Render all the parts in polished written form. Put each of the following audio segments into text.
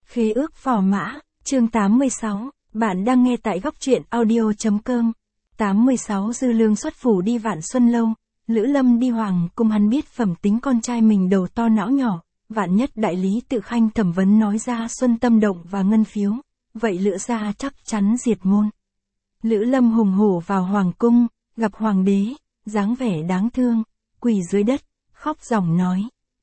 Khế ước phò mã, chương 86, bạn đang nghe tại góc truyện audio.com. 86 Dư Lương xuất phủ đi Vạn Xuân Lâu, Lữ Lâm đi Hoàng cung, hắn biết phẩm tính con trai mình đầu to não nhỏ, vạn nhất đại lý Tự Khanh thẩm vấn nói ra Xuân Tâm Động và ngân phiếu, vậy Lữ gia chắc chắn diệt môn. Lữ Lâm hùng hổ vào hoàng cung, gặp hoàng đế, dáng vẻ đáng thương, quỳ dưới đất, khóc ròng nói: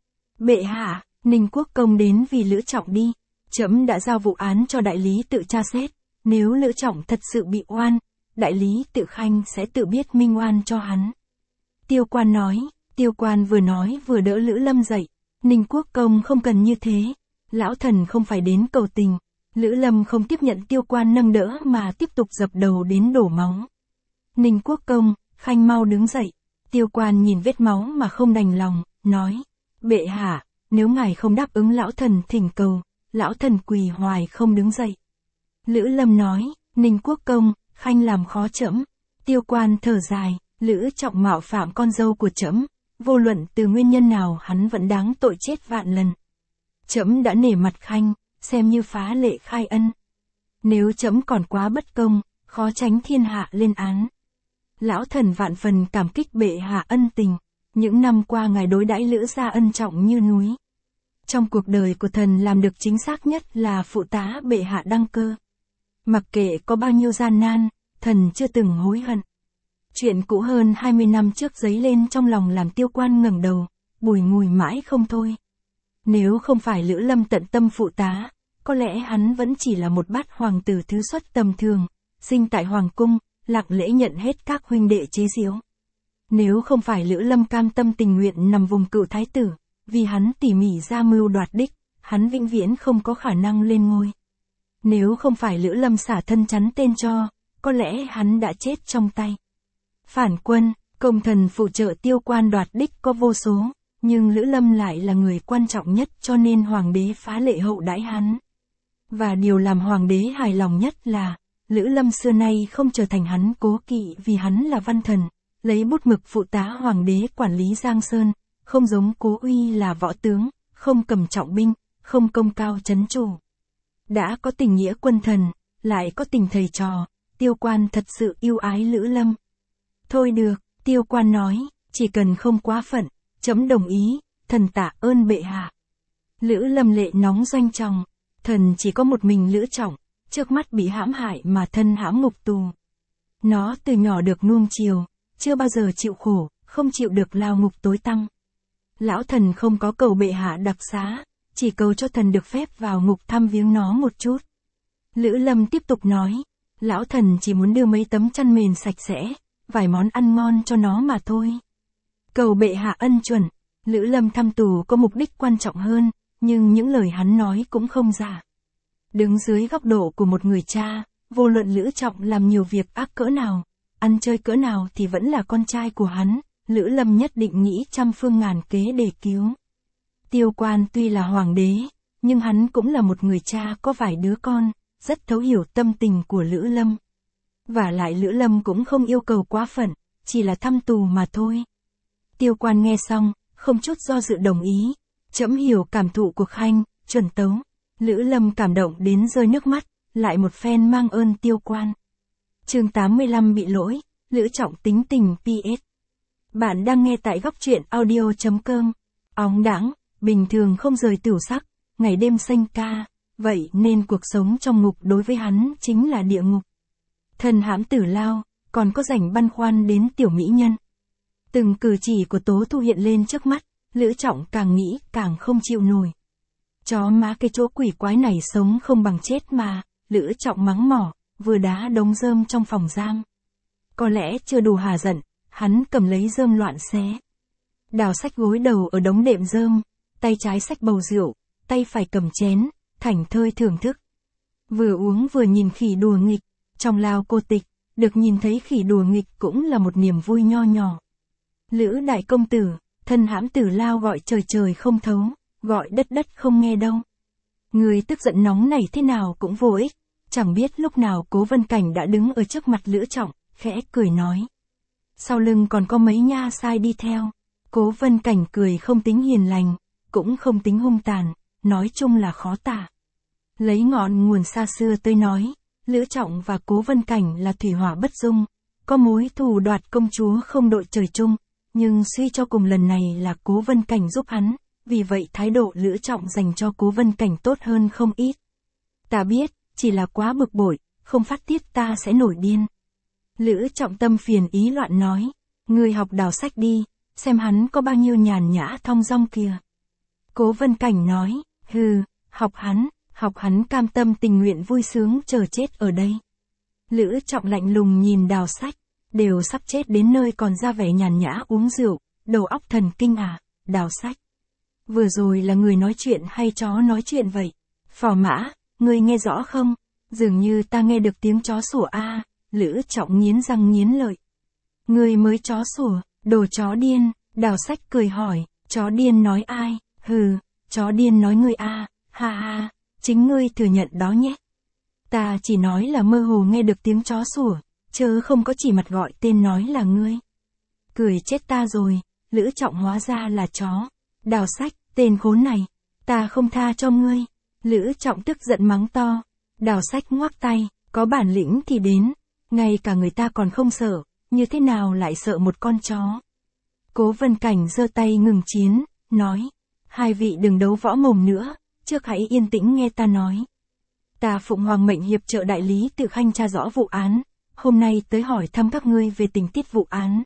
Bệ hạ, Ninh Quốc công đến vì Lữ Trọng đi, trẫm đã giao vụ án cho đại lý Tự tra xét, nếu Lữ Trọng thật sự bị oan, đại lý Tự Khanh sẽ tự biết minh oan cho hắn. Tiêu Quan nói. Tiêu Quan vừa nói vừa đỡ Lữ Lâm dậy: Ninh Quốc công không cần như thế, lão thần không phải đến cầu tình. Lữ Lâm không tiếp nhận Tiêu Quan nâng đỡ mà tiếp tục dập đầu đến đổ máu. Ninh Quốc công, Khanh mau đứng dậy. Tiêu Quan nhìn vết máu mà không đành lòng, nói: Bệ hạ, nếu ngài không đáp ứng lão thần thỉnh cầu, lão thần quỳ hoài không đứng dậy. Lữ Lâm nói: Ninh Quốc công, Khanh làm khó trẫm. Tiêu Quan thở dài: Lữ Trọng mạo phạm con dâu của trẫm, vô luận từ nguyên nhân nào hắn vẫn đáng tội chết vạn lần. Trẫm đã nể mặt Khanh, xem như phá lệ khai ân. Nếu trẫm còn quá bất công, khó tránh thiên hạ lên án. Lão thần vạn phần cảm kích bệ hạ ân tình, những năm qua ngài đối đãi Lữ gia ân trọng như núi. Trong cuộc đời của thần làm được chính xác nhất là phụ tá bệ hạ đăng cơ. Mặc kệ có bao nhiêu gian nan, thần chưa từng hối hận. Chuyện cũ hơn 20 năm trước dấy lên trong lòng làm Tiêu Quan ngẩng đầu, bùi ngùi mãi không thôi. Nếu không phải Lữ Lâm tận tâm phụ tá, có lẽ hắn vẫn chỉ là một bát hoàng tử thứ xuất tầm thường, sinh tại hoàng cung, lặng lẽ nhận hết các huynh đệ chế giễu. Nếu không phải Lữ Lâm cam tâm tình nguyện nằm vùng cựu thái tử, vì hắn tỉ mỉ ra mưu đoạt đích, hắn vĩnh viễn không có khả năng lên ngôi. Nếu không phải Lữ Lâm xả thân chắn tên cho, có lẽ hắn đã chết trong tay phản quân. Công thần phụ trợ Tiêu Quan đoạt đích có vô số, nhưng Lữ Lâm lại là người quan trọng nhất cho nên hoàng đế phá lệ hậu đãi hắn. Và điều làm hoàng đế hài lòng nhất là, Lữ Lâm xưa nay không trở thành hắn cố kỵ vì hắn là văn thần, lấy bút mực phụ tá hoàng đế quản lý Giang Sơn, không giống Cố Uy là võ tướng, không cầm trọng binh, không công cao trấn chủ. Đã có tình nghĩa quân thần, lại có tình thầy trò, Tiêu Quan thật sự yêu ái Lữ Lâm. Thôi được, Tiêu Quan nói, chỉ cần không quá phận, trẫm đồng ý, thần tạ ơn bệ hạ. Lữ Lâm lệ nóng doanh trọng, thần chỉ có một mình Lữ Trọng, trước mắt bị hãm hại mà thân hãm ngục tù. Nó từ nhỏ được nuông chiều, chưa bao giờ chịu khổ, không chịu được lao ngục tối tăm. Lão thần không có cầu bệ hạ đặc xá, chỉ cầu cho thần được phép vào ngục thăm viếng nó một chút. Lữ Lâm tiếp tục nói, lão thần chỉ muốn đưa mấy tấm chăn mền sạch sẽ, vài món ăn ngon cho nó mà thôi. Cầu bệ hạ ân chuẩn. Lữ Lâm thăm tù có mục đích quan trọng hơn, nhưng những lời hắn nói cũng không giả. Đứng dưới góc độ của một người cha, vô luận Lữ Trọng làm nhiều việc ác cỡ nào, ăn chơi cỡ nào thì vẫn là con trai của hắn, Lữ Lâm nhất định nghĩ trăm phương ngàn kế để cứu. Tiêu Quan tuy là hoàng đế, nhưng hắn cũng là một người cha có vài đứa con, rất thấu hiểu tâm tình của Lữ Lâm. Và lại Lữ Lâm cũng không yêu cầu quá phận, chỉ là thăm tù mà thôi. Tiêu Quan nghe xong, không chút do dự đồng ý. Trẫm hiểu cảm thụ của Khanh, chuẩn tấu. Lữ Lâm cảm động đến rơi nước mắt, lại một phen mang ơn Tiêu Quan. Chương 85 bị lỗi, Lữ Trọng tính tình PS. Bạn đang nghe tại góc truyện audio.com. Óng đãng, bình thường không rời tửu sắc, ngày đêm sanh ca, vậy nên cuộc sống trong ngục đối với hắn chính là địa ngục. Thân hãm tử lao, còn có rảnh băn khoăn đến tiểu mỹ nhân. Từng cử chỉ của Tố Thu hiện lên trước mắt, Lữ Trọng càng nghĩ càng không chịu nổi. Chó má cái chỗ quỷ quái này sống không bằng chết mà, Lữ Trọng mắng mỏ, vừa đá đống rơm trong phòng giam. Có lẽ chưa đủ hà giận, hắn cầm lấy rơm loạn xé. Đào xách gối đầu ở đống đệm rơm, tay trái xách bầu rượu, tay phải cầm chén, thảnh thơi thưởng thức. Vừa uống vừa nhìn khỉ đùa nghịch, trong lao cô tịch, được nhìn thấy khỉ đùa nghịch cũng là một niềm vui nho nhỏ. Lữ đại công tử, thân hãm tử lao gọi trời trời không thấu, gọi đất đất không nghe đâu. Người tức giận nóng này thế nào cũng vô ích, chẳng biết lúc nào Cố Vân Cảnh đã đứng ở trước mặt Lữ Trọng, khẽ cười nói. Sau lưng còn có mấy nha sai đi theo. Cố Vân Cảnh cười không tính hiền lành, cũng không tính hung tàn, nói chung là khó tả. Lấy ngọn nguồn xa xưa tới nói, Lữ Trọng và Cố Vân Cảnh là thủy hỏa bất dung, có mối thù đoạt công chúa không đội trời chung, nhưng suy cho cùng lần này là Cố Vân Cảnh giúp hắn, vì vậy thái độ Lữ Trọng dành cho Cố Vân Cảnh tốt hơn không ít. Ta biết, chỉ là quá bực bội, không phát tiết ta sẽ nổi điên. Lữ Trọng tâm phiền ý loạn nói, ngươi học đào sách đi, xem hắn có bao nhiêu nhàn nhã thong dong kìa. Cố Vân Cảnh nói, hừ, học hắn cam tâm tình nguyện vui sướng chờ chết ở đây. Lữ Trọng lạnh lùng nhìn đào sách, đều sắp chết đến nơi còn ra vẻ nhàn nhã uống rượu, đầu óc thần kinh à, đào sách. Vừa rồi là người nói chuyện hay chó nói chuyện vậy? Phò Mã, ngươi nghe rõ không? Dường như ta nghe được tiếng chó sủa a. Lữ Trọng nghiến răng nghiến lợi. Ngươi mới chó sủa, đồ chó điên, đào sách cười hỏi, chó điên nói ai? Hừ, chó điên nói ngươi a, ha ha, chính ngươi thừa nhận đó nhé. Ta chỉ nói là mơ hồ nghe được tiếng chó sủa, chớ không có chỉ mặt gọi tên nói là ngươi. Cười chết ta rồi, Lữ Trọng hóa ra là chó. Đào sách, tên khốn này, ta không tha cho ngươi. Lữ Trọng tức giận mắng to. Đào sách ngoác tay, có bản lĩnh thì đến, ngay cả người ta còn không sợ, như thế nào lại sợ một con chó. Cố Vân Cảnh giơ tay ngừng chiến, nói, hai vị đừng đấu võ mồm nữa, trước hãy yên tĩnh nghe ta nói. Ta phụng hoàng mệnh hiệp trợ đại lý Tự Khanh tra rõ vụ án, hôm nay tới hỏi thăm các ngươi về tình tiết vụ án.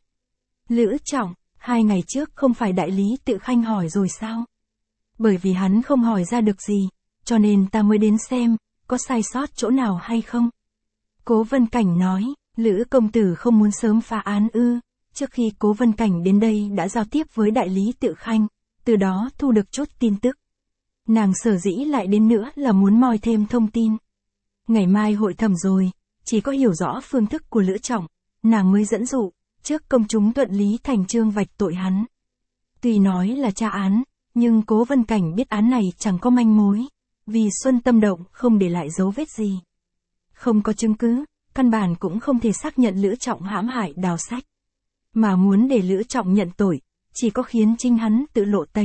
Lữ Trọng, 2 ngày trước không phải đại lý Tự Khanh hỏi rồi sao? Bởi vì hắn không hỏi ra được gì, cho nên ta mới đến xem, có sai sót chỗ nào hay không? Cố Vân Cảnh nói, Lữ công tử không muốn sớm phá án ư? Trước khi Cố Vân Cảnh đến đây đã giao tiếp với đại lý Tự Khanh, từ đó thu được chút tin tức. Nàng sở dĩ lại đến nữa là muốn moi thêm thông tin. Ngày mai hội thẩm rồi, chỉ có hiểu rõ phương thức của Lữ Trọng, nàng mới dẫn dụ, trước công chúng thuận lý thành chương vạch tội hắn. Tuy nói là tra án, nhưng Cố Vân Cảnh biết án này chẳng có manh mối, vì Xuân Tâm Động không để lại dấu vết gì. Không có chứng cứ, căn bản cũng không thể xác nhận Lữ Trọng hãm hại đào sách. Mà muốn để Lữ Trọng nhận tội, chỉ có khiến chính hắn tự lộ tẩy.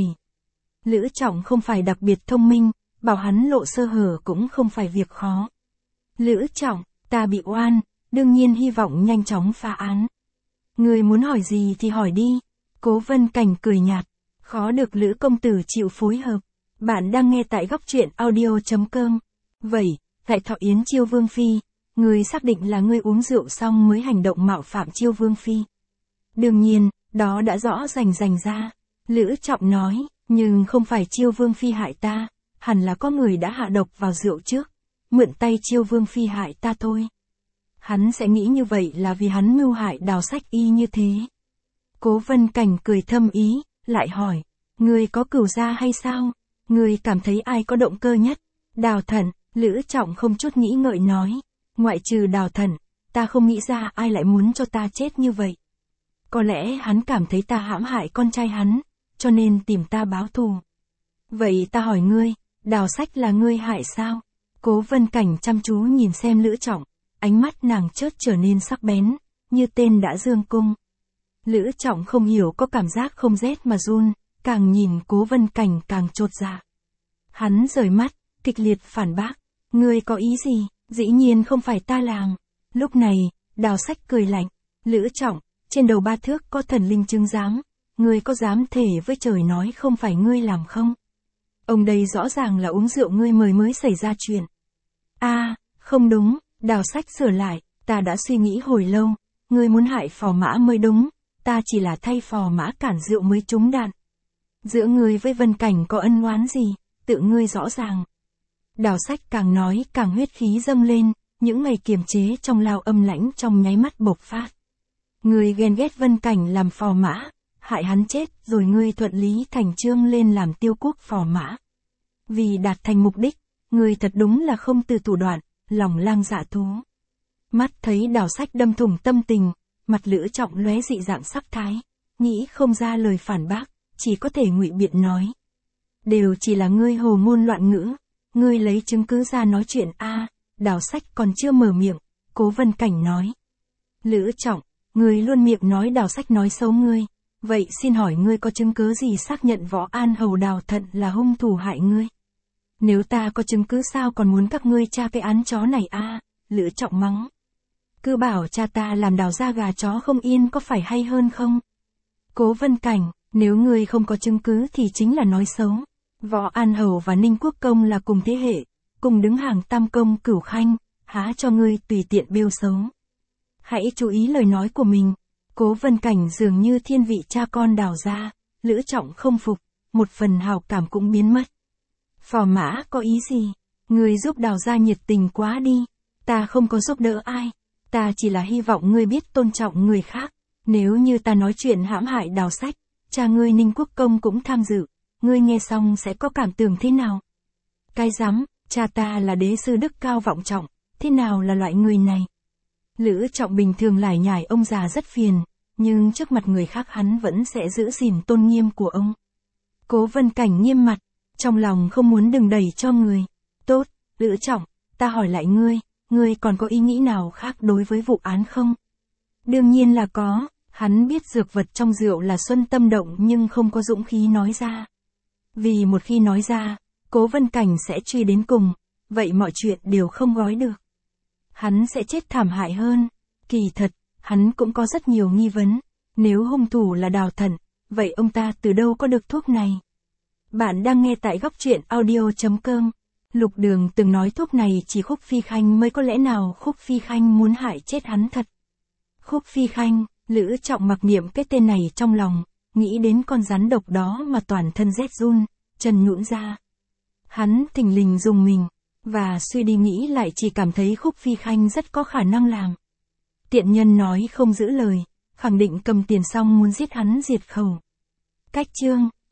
Lữ Trọng không phải đặc biệt thông minh, bảo hắn lộ sơ hở cũng không phải việc khó. Lữ Trọng, ta bị oan, đương nhiên hy vọng nhanh chóng phá án. Người muốn hỏi gì thì hỏi đi. Cố Vân Cảnh cười nhạt, khó được Lữ công tử chịu phối hợp. Bạn đang nghe tại góc truyện audio.com. Vậy, tại Thọ Yến Chiêu Vương Phi, người xác định là ngươi uống rượu xong mới hành động mạo phạm Chiêu Vương Phi. Đương nhiên, đó đã rõ rành ra. Lữ Trọng nói, nhưng không phải Chiêu Vương Phi hại ta, hẳn là có người đã hạ độc vào rượu trước, mượn tay Chiêu Vương Phi hại ta thôi. Hắn sẽ nghĩ như vậy là vì hắn mưu hại đào sách y như thế. Cố Vân Cảnh cười thâm ý, lại hỏi, ngươi có cửu gia hay sao? Ngươi cảm thấy ai có động cơ nhất? Đào Thận. Lữ Trọng không chút nghĩ ngợi nói, ngoại trừ Đào Thận, ta không nghĩ ra ai lại muốn cho ta chết như vậy. Có lẽ hắn cảm thấy ta hãm hại con trai hắn, cho nên tìm ta báo thù. Vậy ta hỏi ngươi, đào sách là ngươi hại sao? Cố Vân Cảnh chăm chú nhìn xem Lữ Trọng, ánh mắt nàng chớt trở nên sắc bén, như tên đã dương cung. Lữ Trọng không hiểu có cảm giác không rét mà run, càng nhìn Cố Vân Cảnh càng chột dạ. Hắn rời mắt, kịch liệt phản bác, ngươi có ý gì, dĩ nhiên không phải ta làm. Lúc này, đào sách cười lạnh, Lữ Trọng, trên đầu 3 thước có thần linh chứng giám, ngươi có dám thề với trời nói không phải ngươi làm không? Ông đây rõ ràng là uống rượu ngươi mời mới xảy ra chuyện. Không đúng, đào sách sửa lại, ta đã suy nghĩ hồi lâu, ngươi muốn hại Phò Mã mới đúng, ta chỉ là thay Phò Mã cản rượu mới trúng đạn. Giữa ngươi với Vân Cảnh có ân oán gì, tự ngươi rõ ràng. Đào sách càng nói càng huyết khí dâng lên, những ngày kiềm chế trong lao âm lãnh trong nháy mắt bộc phát. Ngươi ghen ghét Vân Cảnh làm Phò Mã, hại hắn chết rồi ngươi thuận lý thành chương lên làm tiêu quốc Phò Mã. Vì đạt thành mục đích, ngươi thật đúng là không từ thủ đoạn, lòng lang dạ thú. Mắt thấy đào sách đâm thủng tâm tình, mặt Lữ Trọng lóe dị dạng sắc thái, nghĩ không ra lời phản bác, chỉ có thể ngụy biện nói. Đều chỉ là ngươi hồ ngôn loạn ngữ, ngươi lấy chứng cứ ra nói chuyện đào sách còn chưa mở miệng, Cố Vân Cảnh nói. Lữ Trọng, ngươi luôn miệng nói đào sách nói xấu ngươi, vậy xin hỏi ngươi có chứng cứ gì xác nhận Võ An Hầu Đào Thận là hung thủ hại ngươi? Nếu ta có chứng cứ sao còn muốn các ngươi tra cái án chó này a? Lữ Trọng mắng. Cứ bảo cha ta làm đào da gà chó không yên có phải hay hơn không? Cố Vân Cảnh, nếu ngươi không có chứng cứ thì chính là nói xấu. Võ An Hầu và Ninh Quốc Công là cùng thế hệ, cùng đứng hàng tam công cửu khanh, há cho ngươi tùy tiện bêu xấu. Hãy chú ý lời nói của mình. Cố Vân Cảnh dường như thiên vị cha con đào ra, Lữ Trọng không phục, một phần hào cảm cũng biến mất. Phò mã có ý gì? Ngươi giúp đào ra nhiệt tình quá đi. Ta không có giúp đỡ ai. Ta chỉ là hy vọng ngươi biết tôn trọng người khác. Nếu như ta nói chuyện hãm hại đào sách, cha ngươi Ninh Quốc Công cũng tham dự, ngươi nghe xong sẽ có cảm tưởng thế nào? Cái rắm, cha ta là đế sư đức cao vọng trọng, thế nào là loại người này? Lữ Trọng bình thường lải nhải ông già rất phiền, nhưng trước mặt người khác hắn vẫn sẽ giữ gìn tôn nghiêm của ông. Cố Vân Cảnh nghiêm mặt, trong lòng không muốn đừng đẩy cho người. Tốt, Lữ Trọng, ta hỏi lại ngươi còn có ý nghĩ nào khác đối với vụ án không? Đương nhiên là có, hắn biết dược vật trong rượu là xuân tâm động nhưng không có dũng khí nói ra. Vì một khi nói ra, Cố Vân Cảnh sẽ truy đến cùng, vậy mọi chuyện đều không gói được. Hắn sẽ chết thảm hại hơn. Kỳ thật, hắn cũng có rất nhiều nghi vấn. Nếu hung thủ là Đào Thận, vậy ông ta từ đâu có được thuốc này? Bạn đang nghe tại góc truyện audio.com. Lục Đường từng nói thuốc này chỉ Khúc Phi Khanh mới có, lẽ nào Khúc Phi Khanh muốn hại chết hắn thật? Khúc Phi Khanh, Lữ Trọng mặc niệm cái tên này trong lòng, nghĩ đến con rắn độc đó mà toàn thân rét run, chân nhũn ra. Hắn thình lình dùng mình, và suy đi nghĩ lại chỉ cảm thấy Khúc Phi Khanh rất có khả năng làm. Tiện nhân nói không giữ lời, khẳng định cầm tiền xong muốn giết hắn diệt khẩu. Cách chương